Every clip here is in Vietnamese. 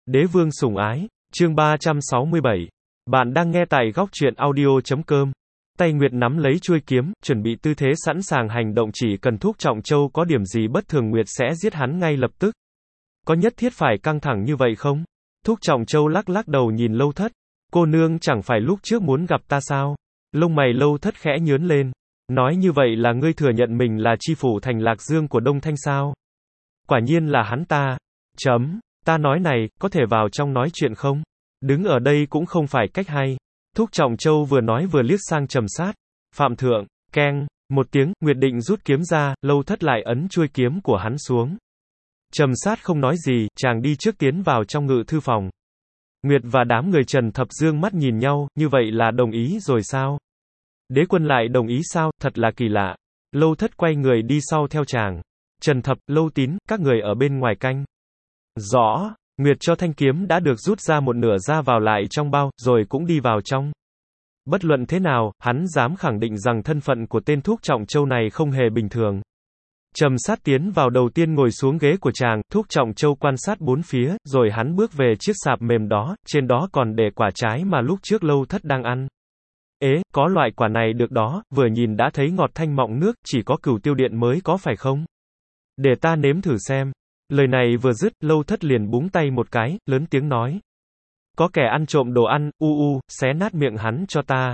Đế vương sủng ái, chương 367. Bạn đang nghe tại góc truyện audio.com. Tay Nguyệt nắm lấy chuôi kiếm, chuẩn bị tư thế sẵn sàng hành động, chỉ cần Thúc Trọng Châu có điểm gì bất thường Nguyệt sẽ giết hắn ngay lập tức. Có nhất thiết phải căng thẳng như vậy không? Thúc Trọng Châu lắc lắc đầu nhìn Lâu Thất. Cô nương chẳng phải lúc trước muốn gặp ta sao? Lông mày Lâu Thất khẽ nhướng lên. Nói như vậy là ngươi thừa nhận mình là chi phủ thành Lạc Dương của Đông Thanh sao? Quả nhiên là hắn ta. Ta nói này, có thể vào trong nói chuyện không? Đứng ở đây cũng không phải cách hay. Thúc Trọng Châu vừa nói vừa liếc sang Trầm Sát. Phạm thượng, keng, một tiếng, Nguyệt định rút kiếm ra, Lâu Thất lại ấn chuôi kiếm của hắn xuống. Trầm Sát không nói gì, chàng đi trước tiến vào trong ngự thư phòng. Nguyệt và đám người Trần Thập Dương mắt nhìn nhau, như vậy là đồng ý rồi sao? Đế quân lại đồng ý sao, thật là kỳ lạ. Lâu Thất quay người đi sau theo chàng. Trần Thập, Lâu Tín, các người ở bên ngoài canh. Rõ, Nguyệt cho thanh kiếm đã được rút ra một nửa ra vào lại trong bao, rồi cũng đi vào trong. Bất luận thế nào, hắn dám khẳng định rằng thân phận của tên Thúc Trọng Châu này không hề bình thường. Trầm Sát tiến vào đầu tiên ngồi xuống ghế của chàng, Thúc Trọng Châu quan sát bốn phía, rồi hắn bước về chiếc sạp mềm đó, trên đó còn để quả trái mà lúc trước Lâu Thất đang ăn. Ế, có loại quả này được đó, vừa nhìn đã thấy ngọt thanh mọng nước, chỉ có Cửu Tiêu Điện mới có phải không? Để ta nếm thử xem. Lời này vừa dứt, Lâu Thất liền búng tay một cái, lớn tiếng nói. Có kẻ ăn trộm đồ ăn, xé nát miệng hắn cho ta.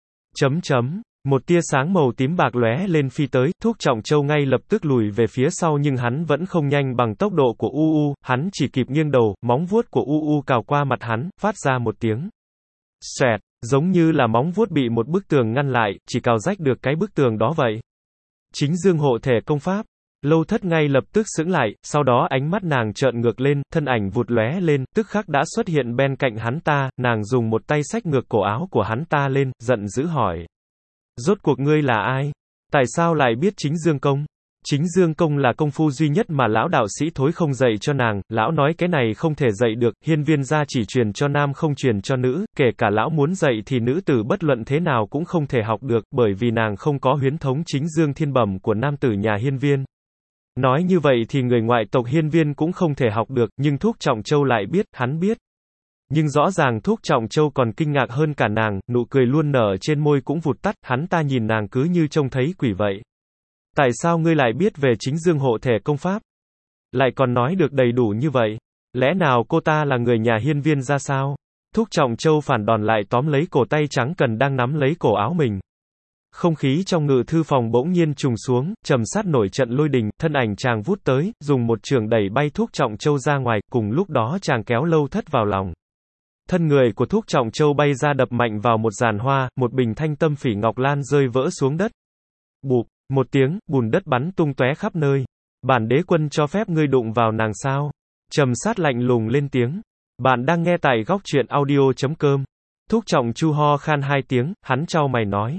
Một tia sáng màu tím bạc lóe lên phi tới, Thúc Trọng Châu ngay lập tức lùi về phía sau nhưng hắn vẫn không nhanh bằng tốc độ của hắn chỉ kịp nghiêng đầu, móng vuốt của cào qua mặt hắn, phát ra một tiếng. Xoẹt, giống như là móng vuốt bị một bức tường ngăn lại, chỉ cào rách được cái bức tường đó vậy. Chính dương hộ thể công pháp. Lâu Thất ngay lập tức sững lại, sau đó ánh mắt nàng trợn ngược lên, thân ảnh vụt lóe lên, tức khắc đã xuất hiện bên cạnh hắn ta, nàng dùng một tay xách ngược cổ áo của hắn ta lên, giận dữ hỏi. Rốt cuộc ngươi là ai? Tại sao lại biết Chính Dương Công? Chính Dương Công là công phu duy nhất mà lão đạo sĩ Thối không dạy cho nàng, lão nói cái này không thể dạy được, Hiên Viên gia chỉ truyền cho nam không truyền cho nữ, kể cả lão muốn dạy thì nữ tử bất luận thế nào cũng không thể học được, bởi vì nàng không có huyễn thống Chính Dương Thiên Bẩm của nam tử nhà Hiên Viên. Nói như vậy thì người ngoại tộc Hiên Viên cũng không thể học được, nhưng Thúc Trọng Châu lại biết, hắn biết. Nhưng rõ ràng Thúc Trọng Châu còn kinh ngạc hơn cả nàng, nụ cười luôn nở trên môi cũng vụt tắt, hắn ta nhìn nàng cứ như trông thấy quỷ vậy. Tại sao ngươi lại biết về Chính Dương hộ thể công pháp? Lại còn nói được đầy đủ như vậy? Lẽ nào cô ta là người nhà Hiên Viên ra sao? Thúc Trọng Châu phản đòn lại tóm lấy cổ tay trắng cần đang nắm lấy cổ áo mình. Không khí trong ngự thư phòng bỗng nhiên trùng xuống, Trầm Sát nổi trận lôi đình, thân ảnh chàng vút tới, dùng một chưởng đẩy bay Thúc Trọng Châu ra ngoài, cùng lúc đó chàng kéo Lâu Thất vào lòng. Thân người của Thúc Trọng Châu bay ra đập mạnh vào một giàn hoa, một bình thanh tâm phỉ ngọc lan rơi vỡ xuống đất. Bụp, một tiếng, bùn đất bắn tung tóe khắp nơi. Bản đế quân cho phép ngươi đụng vào nàng sao? Trầm Sát lạnh lùng lên tiếng. Bạn đang nghe tại góc truyện audio.com. Thúc Trọng Chu ho khan hai tiếng, hắn chau mày nói.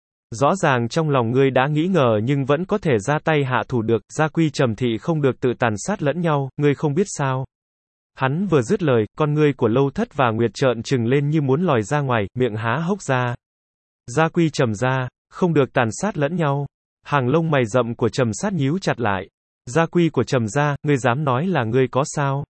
Rõ ràng trong lòng ngươi đã nghĩ ngờ nhưng vẫn có thể ra tay hạ thủ được, gia quy Trầm thị không được tự tàn sát lẫn nhau, ngươi không biết sao? Hắn vừa dứt lời, con ngươi của Lâu Thất và Nguyệt trợn trừng lên như muốn lòi ra ngoài, miệng há hốc ra. Gia quy Trầm gia, không được tàn sát lẫn nhau. Hàng lông mày rậm của Trầm Sát nhíu chặt lại. Gia quy của Trầm gia, ngươi dám nói là ngươi có sao?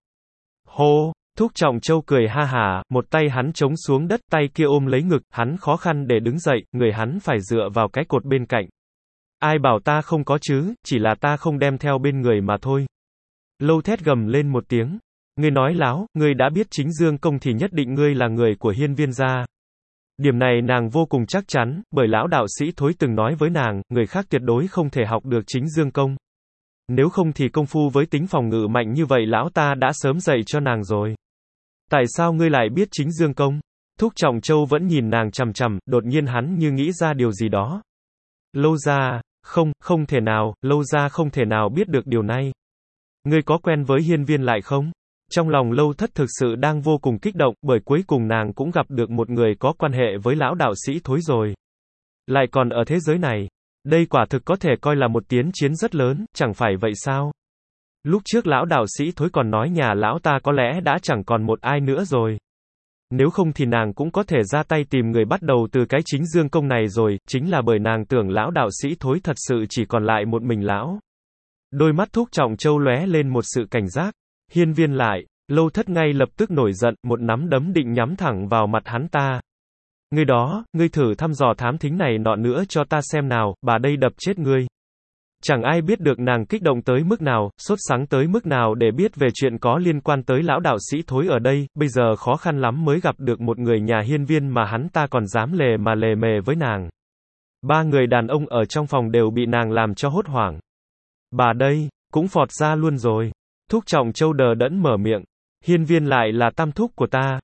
Hô! Thúc Trọng Châu cười ha hả, một tay hắn chống xuống đất, tay kia ôm lấy ngực, hắn khó khăn để đứng dậy, người hắn phải dựa vào cái cột bên cạnh. Ai bảo ta không có chứ, chỉ là ta không đem theo bên người mà thôi. Lâu Thét gầm lên một tiếng. Ngươi nói láo, ngươi đã biết Chính Dương Công thì nhất định ngươi là người của Hiên Viên gia. Điểm này nàng vô cùng chắc chắn, bởi lão đạo sĩ Thối từng nói với nàng, người khác tuyệt đối không thể học được Chính Dương Công. Nếu không thì công phu với tính phòng ngự mạnh như vậy lão ta đã sớm dạy cho nàng rồi. Tại sao ngươi lại biết Chính Dương Công? Thúc Trọng Châu vẫn nhìn nàng chằm chằm, đột nhiên hắn như nghĩ ra điều gì đó. Lâu gia, không thể nào, Lâu gia không thể nào biết được điều này. Ngươi có quen với Hiên Viên lại không? Trong lòng Lâu Thất thực sự đang vô cùng kích động, bởi cuối cùng nàng cũng gặp được một người có quan hệ với lão đạo sĩ Thối rồi. Lại còn ở thế giới này. Đây quả thực có thể coi là một tiến chiến rất lớn, chẳng phải vậy sao? Lúc trước lão đạo sĩ Thối còn nói nhà lão ta có lẽ đã chẳng còn một ai nữa rồi. Nếu không thì nàng cũng có thể ra tay tìm người bắt đầu từ cái Chính Dương Công này rồi, chính là bởi nàng tưởng lão đạo sĩ Thối thật sự chỉ còn lại một mình lão. Đôi mắt Thúc Trọng Châu lóe lên một sự cảnh giác. Hiên Viên lại, Lâu Thất ngay lập tức nổi giận, một nắm đấm định nhắm thẳng vào mặt hắn ta. Ngươi đó, ngươi thử thăm dò thám thính này nọ nữa cho ta xem nào, bà đây đập chết ngươi. Chẳng ai biết được nàng kích động tới mức nào, sốt sắng tới mức nào để biết về chuyện có liên quan tới lão đạo sĩ thối ở đây, bây giờ khó khăn lắm mới gặp được một người nhà hiên viên mà hắn ta còn dám lề mề với nàng. Ba người đàn ông ở trong phòng đều bị nàng làm cho hốt hoảng. Bà đây, cũng phọt ra luôn rồi. Thúc Trọng Châu đờ đẫn mở miệng. Hiên viên lại là tam thúc của ta.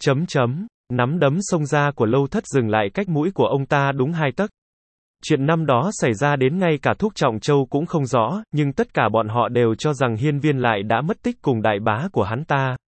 Nắm đấm xông ra của Lâu Thất dừng lại cách mũi của ông ta đúng 2 tấc. Chuyện năm đó xảy ra đến ngay cả Thúc Trọng Châu cũng không rõ, nhưng tất cả bọn họ đều cho rằng hiên viên lại đã mất tích cùng đại bá của hắn ta.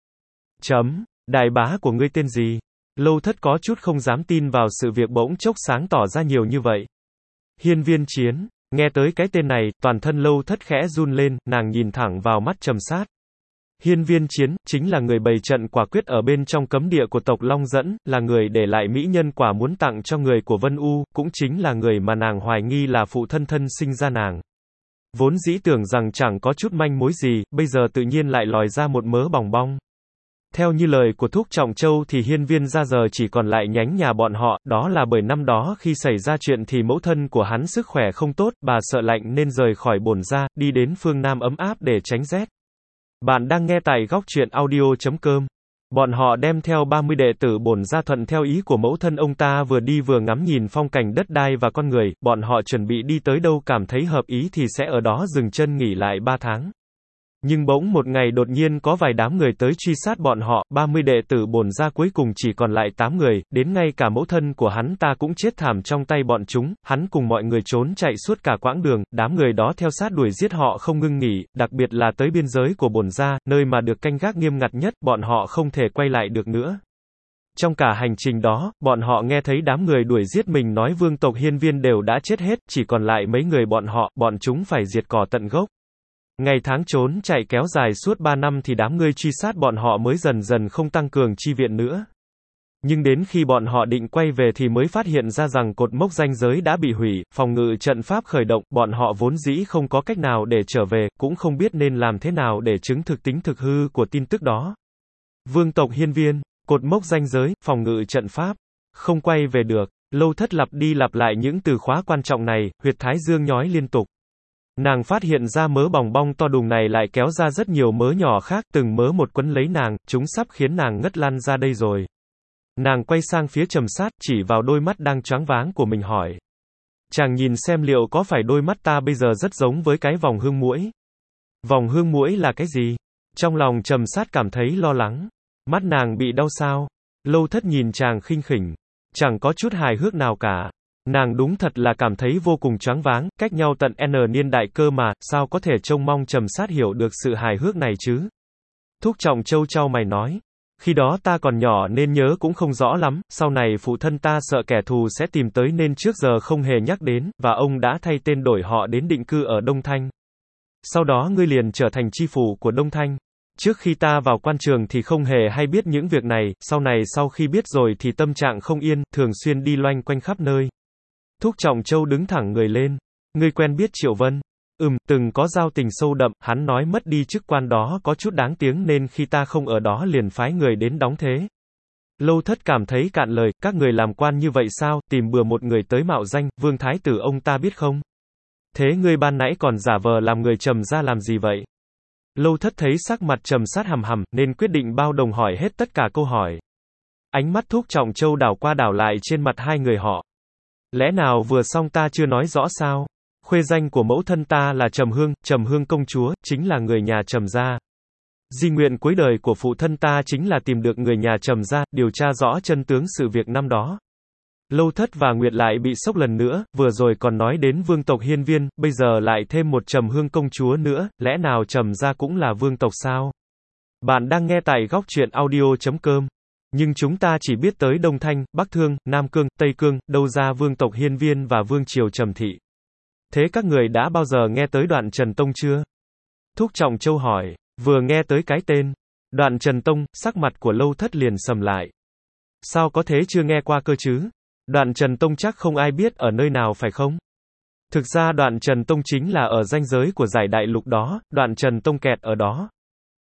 Đại bá của ngươi tên gì? Lâu Thất có chút không dám tin vào sự việc bỗng chốc sáng tỏ ra nhiều như vậy. Hiên viên Chiến. Nghe tới cái tên này, toàn thân Lâu Thất khẽ run lên, nàng nhìn thẳng vào mắt Trầm Sát. Hiên viên Chiến, chính là người bày trận quả quyết ở bên trong cấm địa của tộc Long Dẫn, là người để lại mỹ nhân quả muốn tặng cho người của Vân U, cũng chính là người mà nàng hoài nghi là phụ thân sinh ra nàng. Vốn dĩ tưởng rằng chẳng có chút manh mối gì, bây giờ tự nhiên lại lòi ra một mớ bòng bong. Theo như lời của Thúc Trọng Châu thì hiên viên ra giờ chỉ còn lại nhánh nhà bọn họ, đó là bởi năm đó khi xảy ra chuyện thì mẫu thân của hắn sức khỏe không tốt, bà sợ lạnh nên rời khỏi bổn gia, đi đến phương Nam ấm áp để tránh rét. Bạn đang nghe tại góc truyện audio.com. Bọn họ đem theo 30 đệ tử bổn gia thuận theo ý của mẫu thân ông ta vừa đi vừa ngắm nhìn phong cảnh đất đai và con người, bọn họ chuẩn bị đi tới đâu cảm thấy hợp ý thì sẽ ở đó dừng chân nghỉ lại 3 tháng. Nhưng bỗng một ngày đột nhiên có vài đám người tới truy sát bọn họ, 30 đệ tử bổn gia cuối cùng chỉ còn lại 8 người, đến ngay cả mẫu thân của hắn ta cũng chết thảm trong tay bọn chúng, hắn cùng mọi người trốn chạy suốt cả quãng đường, đám người đó theo sát đuổi giết họ không ngưng nghỉ, đặc biệt là tới biên giới của bổn gia, nơi mà được canh gác nghiêm ngặt nhất, bọn họ không thể quay lại được nữa. Trong cả hành trình đó, bọn họ nghe thấy đám người đuổi giết mình nói vương tộc hiên viên đều đã chết hết, chỉ còn lại mấy người bọn chúng phải diệt cỏ tận gốc. Ngày tháng trốn chạy kéo dài suốt 3 năm thì đám người truy sát bọn họ mới dần dần không tăng cường chi viện nữa. Nhưng đến khi bọn họ định quay về thì mới phát hiện ra rằng cột mốc ranh giới đã bị hủy, phòng ngự trận pháp khởi động, bọn họ vốn dĩ không có cách nào để trở về, cũng không biết nên làm thế nào để chứng thực tính thực hư của tin tức đó. Vương tộc hiên viên, cột mốc ranh giới, phòng ngự trận pháp, không quay về được. Lâu Thất lặp đi lặp lại những từ khóa quan trọng này, huyệt thái dương nhói liên tục. Nàng phát hiện ra mớ bòng bong to đùng này lại kéo ra rất nhiều mớ nhỏ khác, từng mớ một quấn lấy nàng, chúng sắp khiến nàng ngất lăn ra đây rồi. Nàng quay sang phía Trầm Sát, chỉ vào đôi mắt đang choáng váng của mình hỏi. Chàng nhìn xem liệu có phải đôi mắt ta bây giờ rất giống với cái vòng hương muỗi? Vòng hương muỗi là cái gì? Trong lòng Trầm Sát cảm thấy lo lắng. Mắt nàng bị đau sao? Lâu Thất nhìn chàng khinh khỉnh. Chẳng có chút hài hước nào cả. Nàng đúng thật là cảm thấy vô cùng choáng váng, cách nhau tận N niên đại cơ mà, sao có thể trông mong Trầm Sát hiểu được sự hài hước này chứ? Thúc Trọng Châu chau mày nói. Khi đó ta còn nhỏ nên nhớ cũng không rõ lắm, sau này phụ thân ta sợ kẻ thù sẽ tìm tới nên trước giờ không hề nhắc đến, và ông đã thay tên đổi họ đến định cư ở Đông Thanh. Sau đó ngươi liền trở thành chi phủ của Đông Thanh. Trước khi ta vào quan trường thì không hề hay biết những việc này, sau này sau khi biết rồi thì tâm trạng không yên, thường xuyên đi loanh quanh khắp nơi. Thúc Trọng Châu đứng thẳng người lên. Ngươi quen biết Triệu Vân? Từng có giao tình sâu đậm, hắn nói mất đi chức quan đó có chút đáng tiếng nên khi ta không ở đó liền phái người đến đóng thế. Lâu Thất cảm thấy cạn lời, các người làm quan như vậy sao, tìm bừa một người tới mạo danh, Vương Thái tử ông ta biết không? Thế ngươi ban nãy còn giả vờ làm người Trầm ra làm gì vậy? Lâu Thất thấy sắc mặt Trầm Sát hầm hầm, nên quyết định bao đồng hỏi hết tất cả câu hỏi. Ánh mắt Thúc Trọng Châu đảo qua đảo lại trên mặt hai người họ. Lẽ nào vừa xong ta chưa nói rõ sao? Khuê danh của mẫu thân ta là Trầm Hương công chúa, chính là người nhà Trầm gia. Di nguyện cuối đời của phụ thân ta chính là tìm được người nhà Trầm gia, điều tra rõ chân tướng sự việc năm đó. Lâu Thất và Nguyệt lại bị sốc lần nữa, vừa rồi còn nói đến vương tộc hiên viên, bây giờ lại thêm một Trầm Hương công chúa nữa, lẽ nào Trầm gia cũng là vương tộc sao? Bạn đang nghe tại góc truyện audio.com. Nhưng chúng ta chỉ biết tới Đông Thanh, Bắc Thương, Nam Cương, Tây Cương, đâu ra vương tộc hiên viên và vương triều Trầm thị. Thế các người đã bao giờ nghe tới Đoạn Trần Tông chưa? Thúc Trọng Châu hỏi, vừa nghe tới cái tên. Đoạn Trần Tông, sắc mặt của Lâu Thất liền sầm lại. Sao có thế chưa nghe qua cơ chứ? Đoạn Trần Tông chắc không ai biết ở nơi nào phải không? Thực ra Đoạn Trần Tông chính là ở ranh giới của giải đại lục đó, Đoạn Trần Tông kẹt ở đó.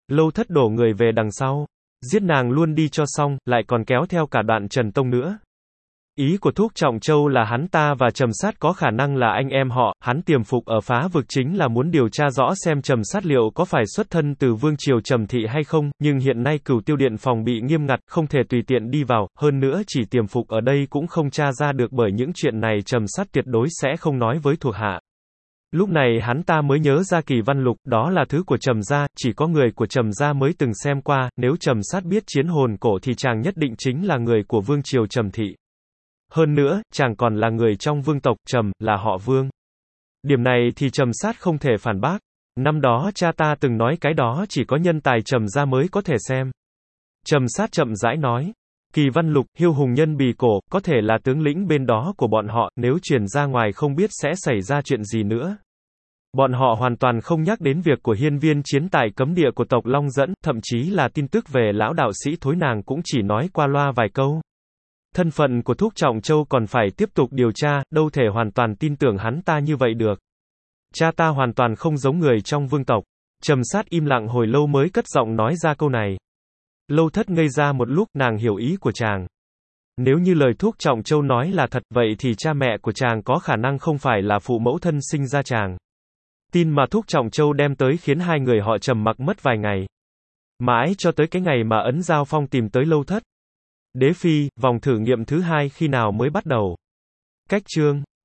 Lâu Thất đổ người về đằng sau. Giết nàng luôn đi cho xong, lại còn kéo theo cả Đoạn Trần Tông nữa. Ý của Thúc Trọng Châu là hắn ta và Trầm Sát có khả năng là anh em họ, hắn tiềm phục ở Phá Vực chính là muốn điều tra rõ xem Trầm Sát liệu có phải xuất thân từ vương triều Trầm Thị hay không, nhưng hiện nay Cửu Tiêu Điện phòng bị nghiêm ngặt, không thể tùy tiện đi vào, hơn nữa chỉ tiềm phục ở đây cũng không tra ra được, bởi những chuyện này Trầm Sát tuyệt đối sẽ không nói với thuộc hạ. Lúc này hắn ta mới nhớ ra Kỳ Văn Lục, đó là thứ của Trầm gia, chỉ có người của Trầm gia mới từng xem qua, nếu Trầm Sát biết chiến hồn cổ thì chàng nhất định chính là người của vương triều Trầm Thị. Hơn nữa, chàng còn là người trong vương tộc Trầm, là họ Vương. Điểm này thì Trầm Sát không thể phản bác. Năm đó cha ta từng nói cái đó chỉ có nhân tài Trầm gia mới có thể xem. Trầm Sát chậm rãi nói. Kỳ Văn Lục, Hiêu Hùng Nhân Bì Cổ, có thể là tướng lĩnh bên đó của bọn họ, nếu truyền ra ngoài không biết sẽ xảy ra chuyện gì nữa. Bọn họ hoàn toàn không nhắc đến việc của hiên viên chiến tại cấm địa của tộc Long Dẫn, thậm chí là tin tức về lão đạo sĩ thối nàng cũng chỉ nói qua loa vài câu. Thân phận của Thúc Trọng Châu còn phải tiếp tục điều tra, đâu thể hoàn toàn tin tưởng hắn ta như vậy được. Cha ta hoàn toàn không giống người trong vương tộc. Trầm Sát im lặng hồi lâu mới cất giọng nói ra câu này. Lâu Thất ngây ra một lúc, nàng hiểu ý của chàng. Nếu như lời Thúc Trọng Châu nói là thật, vậy thì cha mẹ của chàng có khả năng không phải là phụ mẫu thân sinh ra chàng. Tin mà Thúc Trọng Châu đem tới khiến hai người họ trầm mặc mất vài ngày. Mãi cho tới cái ngày mà Ấn Giao Phong tìm tới Lâu Thất. Đế Phi, vòng thử nghiệm thứ 2 khi nào mới bắt đầu? Cách chương